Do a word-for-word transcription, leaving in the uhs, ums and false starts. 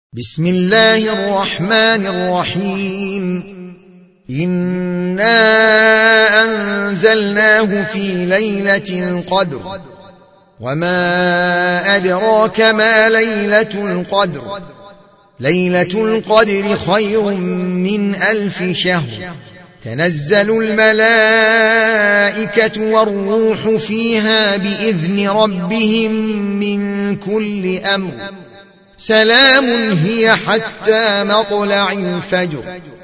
بسم الله الرحمن الرحيم إنا أنزلناه في ليلة القدر وما أدراك ما ليلة القدر ليلة القدر خير من ألف شهر تنزل الملائكة والروح فيها بإذن ربهم من كل أمر سلام هي حتى مطلع الفجر